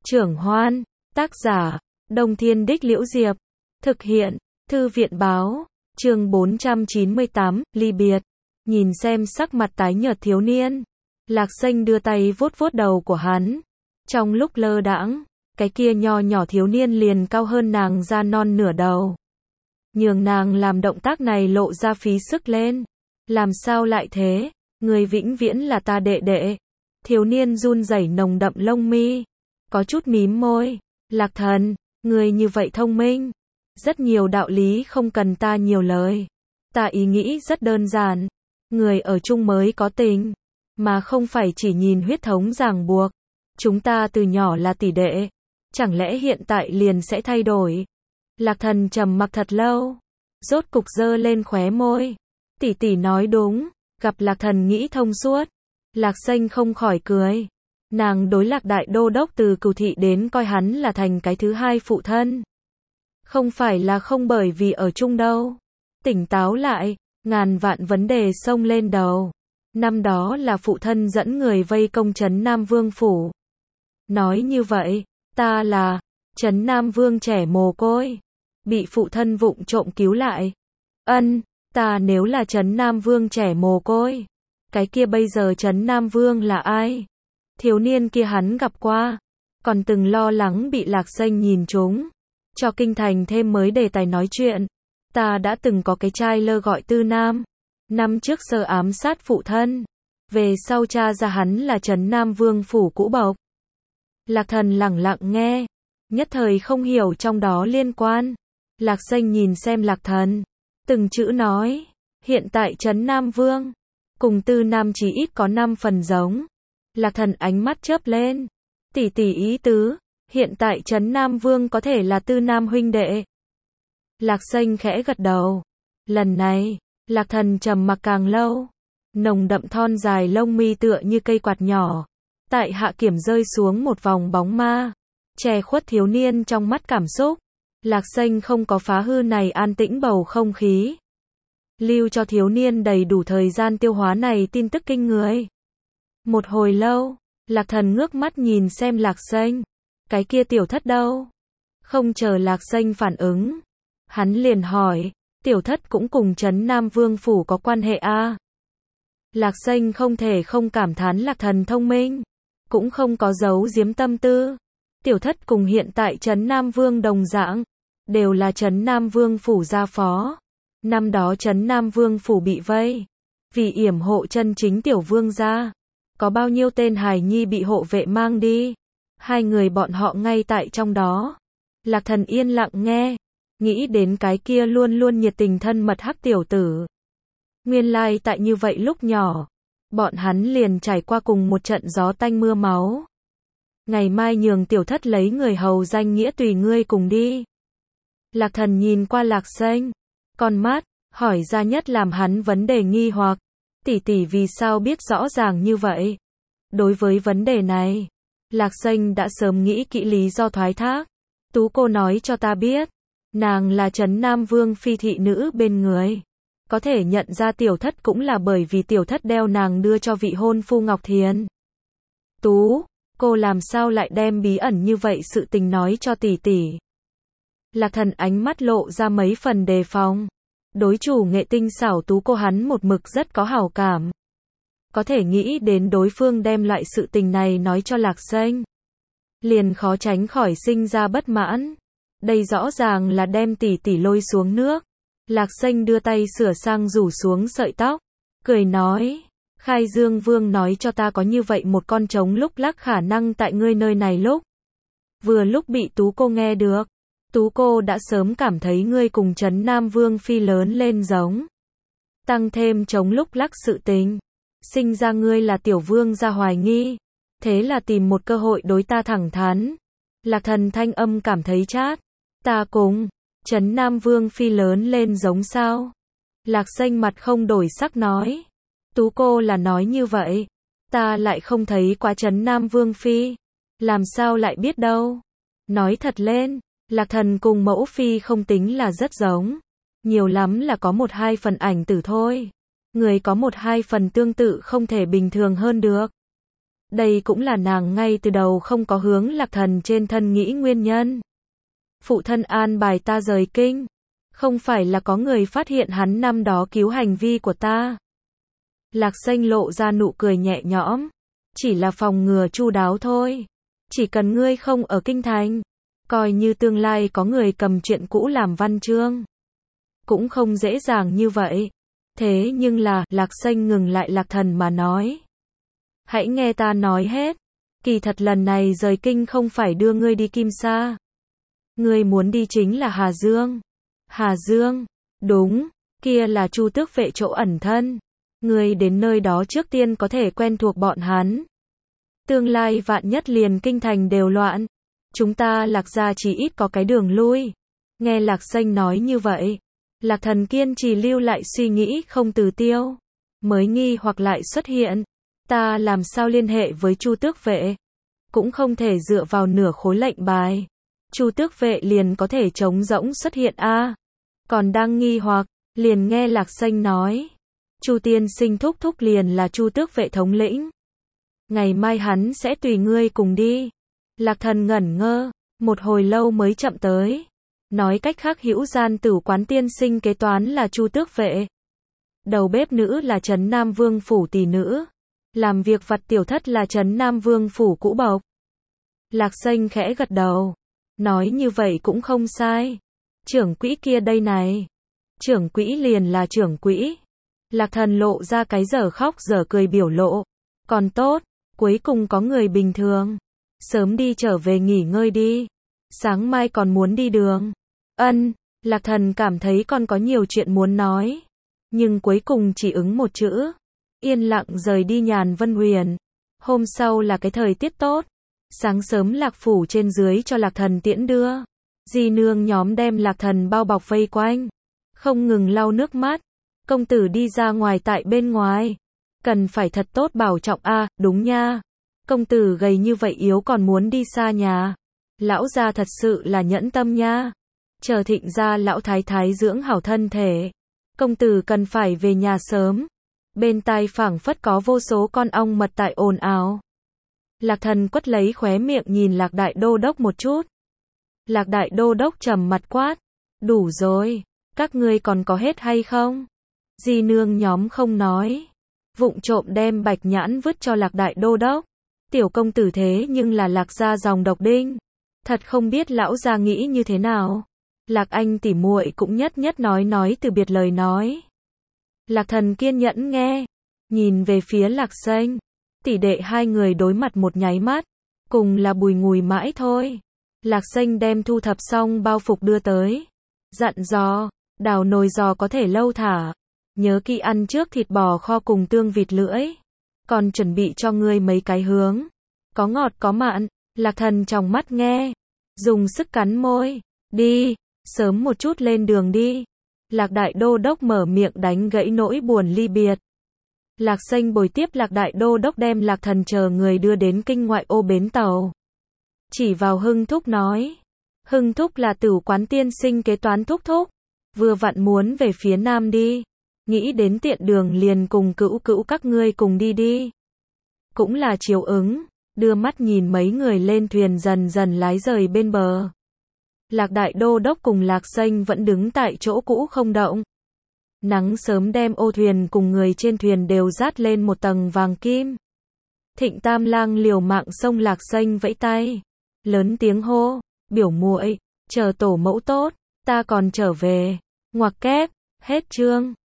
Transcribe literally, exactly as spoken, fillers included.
Trưởng Hoan, tác giả, Đông Thiên Đích Liễu Diệp, thực hiện, Thư viện Báo, chương bốn trăm chín mươi tám, ly biệt. Nhìn xem sắc mặt tái nhợt thiếu niên, Lạc Xanh đưa tay vuốt vuốt đầu của hắn. Trong lúc lơ đãng, cái kia nho nhỏ thiếu niên liền cao hơn nàng ra non nửa đầu. Nhường nàng làm động tác này lộ ra phí sức lên. Làm sao lại thế? Người vĩnh viễn là ta đệ đệ. Thiếu niên run rẩy nồng đậm lông mi, có chút mím môi. Lạc thần, người như vậy thông minh. Rất nhiều đạo lý không cần ta nhiều lời. Ta ý nghĩ rất đơn giản. Người ở chung mới có tình, mà không phải chỉ nhìn huyết thống ràng buộc. Chúng ta từ nhỏ là tỷ đệ. Chẳng lẽ hiện tại liền sẽ thay đổi? Lạc thần trầm mặc thật lâu, rốt cục giơ lên khóe môi. Tỷ tỷ nói đúng. Gặp Lạc thần nghĩ thông suốt, Lạc Xanh không khỏi cười. Nàng đối Lạc đại đô đốc từ Cửu thị đến coi hắn là thành cái thứ hai phụ thân. Không phải là không bởi vì ở chung đâu. Tỉnh táo lại, ngàn vạn vấn đề xông lên đầu. Năm đó là phụ thân dẫn người vây công trấn Nam Vương phủ. Nói như vậy, ta là trấn Nam Vương trẻ mồ côi, bị phụ thân vụng trộm cứu lại. Ân, ta nếu là trấn Nam Vương trẻ mồ côi, cái kia bây giờ trấn Nam Vương là ai? Thiếu niên kia hắn gặp qua, còn từng lo lắng bị Lạc Xanh nhìn trúng, cho kinh thành thêm mới đề tài nói chuyện. Ta đã từng có cái trai lơ gọi Tư Nam, năm trước sơ ám sát phụ thân, về sau tra ra hắn là trấn Nam Vương phủ cũ bộc. Lạc thần lẳng lặng nghe, nhất thời không hiểu trong đó liên quan. Lạc Xanh nhìn xem Lạc thần, từng chữ nói, hiện tại trấn Nam Vương cùng Tư Nam chỉ ít có năm phần giống. Lạc thần ánh mắt chớp lên, tỷ tỷ ý tứ, hiện tại trấn Nam Vương có thể là Tư Nam huynh đệ. Lạc Xanh khẽ gật đầu. Lần này, Lạc thần trầm mặc càng lâu, nồng đậm thon dài lông mi tựa như cây quạt nhỏ, tại hạ kiểm rơi xuống một vòng bóng ma, che khuất thiếu niên trong mắt cảm xúc. Lạc Xanh không có phá hư này an tĩnh bầu không khí, lưu cho thiếu niên đầy đủ thời gian tiêu hóa này tin tức kinh người. Một hồi lâu, Lạc thần ngước mắt nhìn xem Lạc Xanh. Cái kia tiểu thất đâu? Không chờ Lạc Xanh phản ứng, hắn liền hỏi, tiểu thất cũng cùng trấn Nam Vương phủ có quan hệ a? À? Lạc Xanh không thể không cảm thán Lạc thần thông minh, cũng không có giấu giếm tâm tư. Tiểu thất cùng hiện tại trấn Nam Vương đồng dạng, đều là trấn Nam Vương phủ gia phó. Năm đó trấn Nam Vương phủ bị vây, vì yểm hộ chân chính tiểu vương gia, có bao nhiêu tên hài nhi bị hộ vệ mang đi. Hai người bọn họ ngay tại trong đó. Lạc thần yên lặng nghe, nghĩ đến cái kia luôn luôn nhiệt tình thân mật hắc tiểu tử. Nguyên lai tại như vậy lúc nhỏ, bọn hắn liền trải qua cùng một trận gió tanh mưa máu. Ngày mai nhường tiểu thất lấy người hầu danh nghĩa tùy ngươi cùng đi. Lạc thần nhìn qua Lạc Xanh, con mắt, hỏi ra nhất làm hắn vấn đề nghi hoặc. Tỷ tỷ vì sao biết rõ ràng như vậy? Đối với vấn đề này, Lạc Xanh đã sớm nghĩ kỹ lý do thoái thác. Tú cô nói cho ta biết, nàng là trấn Nam Vương phi thị nữ bên người. Có thể nhận ra tiểu thất cũng là bởi vì tiểu thất đeo nàng đưa cho vị hôn phu Ngọc Thiền. Tú, cô làm sao lại đem bí ẩn như vậy sự tình nói cho tỷ tỷ? Lạc thần ánh mắt lộ ra mấy phần đề phòng. Đối chủ nghệ tinh xảo Tú cô hắn một mực rất có hảo cảm. Có thể nghĩ đến đối phương đem loại sự tình này nói cho Lạc Xanh, liền khó tránh khỏi sinh ra bất mãn. Đây rõ ràng là đem tỷ tỷ lôi xuống nước. Lạc Xanh đưa tay sửa sang rủ xuống sợi tóc, cười nói, Khai Dương Vương nói cho ta có như vậy một con trống lúc lắc khả năng tại ngươi nơi này lúc. Vừa lúc bị Tú cô nghe được. Tú cô đã sớm cảm thấy ngươi cùng trấn Nam Vương phi lớn lên giống. Tăng thêm trống lúc lắc sự tình, sinh ra ngươi là tiểu vương ra hoài nghi. Thế là tìm một cơ hội đối ta thẳng thắn. Lạc thần thanh âm cảm thấy chát. Ta cùng trấn Nam Vương phi lớn lên giống sao? Lạc Xanh mặt không đổi sắc nói. Tú cô là nói như vậy. Ta lại không thấy quá trấn Nam Vương phi. Làm sao lại biết đâu? Nói thật lên, Lạc thần cùng mẫu phi không tính là rất giống. Nhiều lắm là có một hai phần ảnh tử thôi. Người có một hai phần tương tự không thể bình thường hơn được. Đây cũng là nàng ngay từ đầu không có hướng Lạc Thần trên thân nghĩ nguyên nhân. Phụ thân an bài ta rời kinh, không phải là có người phát hiện hắn năm đó cứu hành vi của ta. Lạc Xanh lộ ra nụ cười nhẹ nhõm, chỉ là phòng ngừa chu đáo thôi. Chỉ cần ngươi không ở kinh thành, coi như tương lai có người cầm chuyện cũ làm văn chương, cũng không dễ dàng như vậy. Thế nhưng là, Lạc Xanh ngừng lại Lạc Thần mà nói. Hãy nghe ta nói hết. Kỳ thật lần này rời kinh không phải đưa ngươi đi Kim Sa. Ngươi muốn đi chính là Hà Dương. Hà Dương, đúng, kia là Chu Tước vệ chỗ ẩn thân. Ngươi đến nơi đó trước tiên có thể quen thuộc bọn hắn. Tương lai vạn nhất liền kinh thành đều loạn. Chúng ta Lạc gia chỉ ít có cái đường lui. Nghe Lạc Xanh nói như vậy, Lạc Thần kiên trì lưu lại suy nghĩ không từ tiêu. Mới nghi hoặc lại xuất hiện. Ta làm sao liên hệ với Chu Tước vệ? Cũng không thể dựa vào nửa khối lệnh bài. Chu Tước vệ liền có thể trống rỗng xuất hiện a. À, còn đang nghi hoặc, liền nghe Lạc Xanh nói. Chu tiên sinh thúc thúc liền là Chu Tước vệ thống lĩnh. Ngày mai hắn sẽ tùy ngươi cùng đi. Lạc Thần ngẩn ngơ, một hồi lâu mới chậm tới. Nói cách khác Hữu Gian Tử quán tiên sinh kế toán là Chu Tước vệ. Đầu bếp nữ là Trấn Nam Vương phủ tỷ nữ. Làm việc vặt tiểu thất là Trấn Nam Vương phủ cũ bộc. Lạc Xanh khẽ gật đầu. Nói như vậy cũng không sai. Trưởng quỹ kia đây này. Trưởng quỹ liền là trưởng quỹ. Lạc Thần lộ ra cái dở khóc dở cười biểu lộ. Còn tốt, cuối cùng có người bình thường. Sớm đi trở về nghỉ ngơi đi. Sáng mai còn muốn đi đường. Ân, Lạc Thần cảm thấy còn có nhiều chuyện muốn nói. Nhưng cuối cùng chỉ ứng một chữ. Yên lặng rời đi Nhàn Vân Huyền. Hôm sau là cái thời tiết tốt. Sáng sớm Lạc phủ trên dưới cho Lạc Thần tiễn đưa. Di nương nhóm đem Lạc Thần bao bọc vây quanh. Không ngừng lau nước mắt. Công tử đi ra ngoài tại bên ngoài. Cần phải thật tốt bảo trọng a, à, đúng nha. Công tử gầy như vậy yếu còn muốn đi xa nhà. Lão gia thật sự là nhẫn tâm nha. Chờ Thịnh gia lão thái thái dưỡng hảo thân thể. Công tử cần phải về nhà sớm. Bên tai phảng phất có vô số con ong mật tại ồn ào. Lạc Thần quất lấy khóe miệng nhìn Lạc Đại Đô Đốc một chút. Lạc Đại Đô Đốc trầm mặt quát. Đủ rồi, các ngươi còn có hết hay không? Di nương nhóm không nói. Vụng trộm đem bạch nhãn vứt cho Lạc Đại Đô Đốc. Tiểu công tử thế nhưng là Lạc gia dòng độc đinh. Thật không biết lão gia nghĩ như thế nào. Lạc Anh tỉ muội cũng nhất nhất nói nói từ biệt lời nói. Lạc Thần kiên nhẫn nghe. Nhìn về phía Lạc Xanh. Tỷ đệ hai người đối mặt một nháy mắt. Cùng là bùi ngùi mãi thôi. Lạc Xanh đem thu thập xong bao phục đưa tới. Dặn dò, đào nồi giò có thể lâu thả. Nhớ kỹ ăn trước thịt bò kho cùng tương vịt lưỡi. Còn chuẩn bị cho ngươi mấy cái hướng. Có ngọt có mặn. Lạc Thần trong mắt nghe. Dùng sức cắn môi. Đi, sớm một chút lên đường đi. Lạc Đại Đô Đốc mở miệng đánh gãy nỗi buồn ly biệt. Lạc Xanh bồi tiếp Lạc Đại Đô Đốc đem Lạc Thần chờ người đưa đến kinh ngoại ô bến tàu. Chỉ vào Hưng Thúc nói. Hưng Thúc là Tử quán tiên sinh kế toán thúc thúc. Vừa vặn muốn về phía nam đi. Nghĩ đến tiện đường liền cùng cữu cữu các ngươi cùng đi đi. Cũng là chiều ứng. Đưa mắt nhìn mấy người lên thuyền dần dần lái rời bên bờ. Lạc Đại Đô Đốc cùng Lạc Xanh vẫn đứng tại chỗ cũ không động. Nắng sớm đem ô thuyền cùng người trên thuyền đều dát lên một tầng vàng kim. Thịnh Tam Lang liều mạng xông Lạc Xanh vẫy tay. Lớn tiếng hô, biểu muội, chờ tổ mẫu tốt, ta còn trở về. Ngoặc kép, hết chương.